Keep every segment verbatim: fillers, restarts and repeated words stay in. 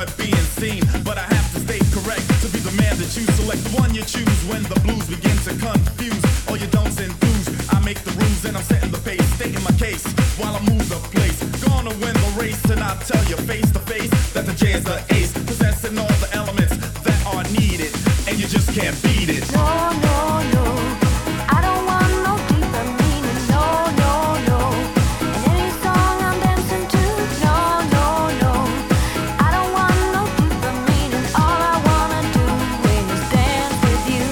it being seen. But I have to stay correct to be the man that you select. The one you choose when the blues begin to confuse all your don'ts and do's. I make the rules and I'm setting the pace, stating my case while I move the place. Gonna win the race and I tell you face to face that the J is the ace, possessing all the elements that are needed, and you just can't beat it. No, no, no, I don't want no deeper meaning. No, no, no, and any song I'm dancing to. No, no, no, I don't want no deeper meaning. All I wanna do is dance with you.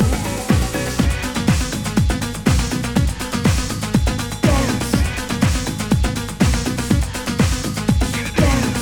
Dance, dance, dance.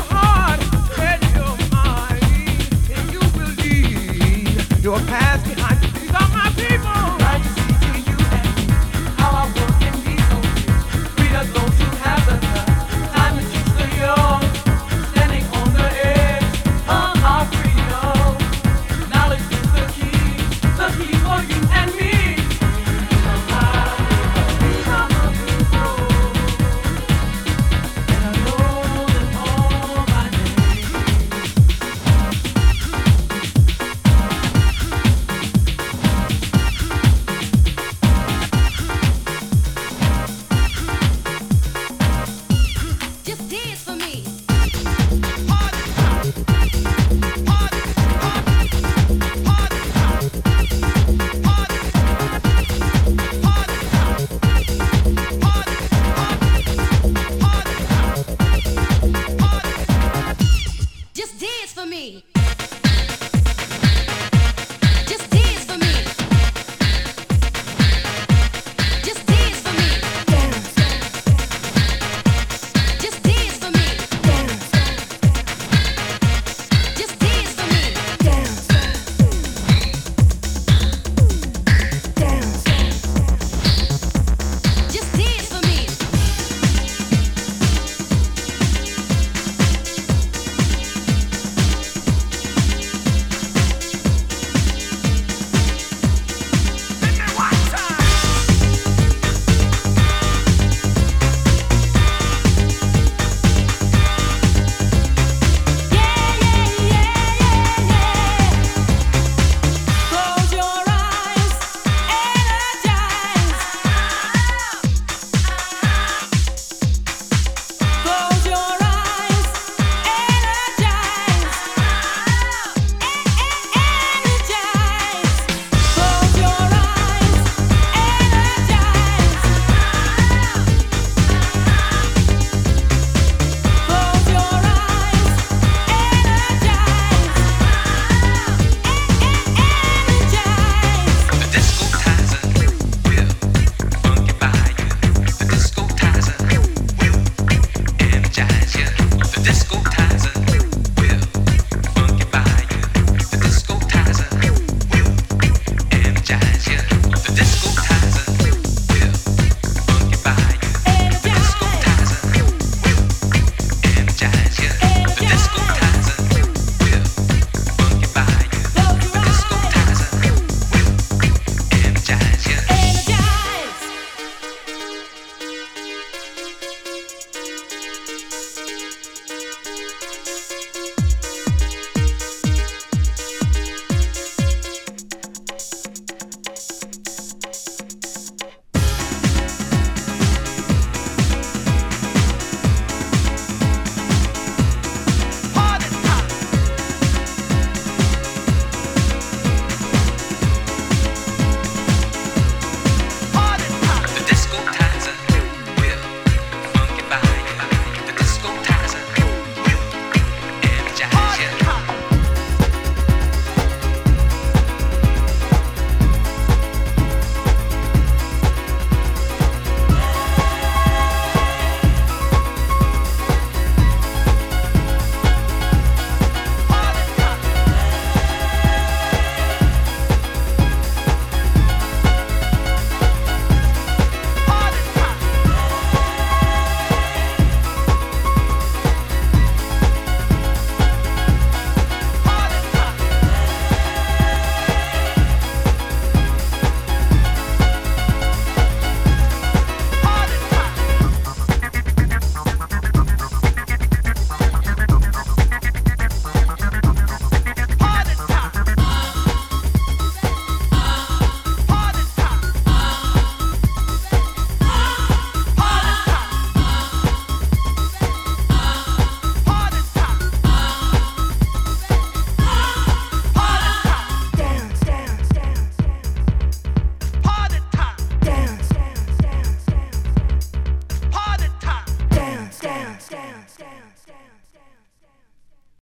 Your past behind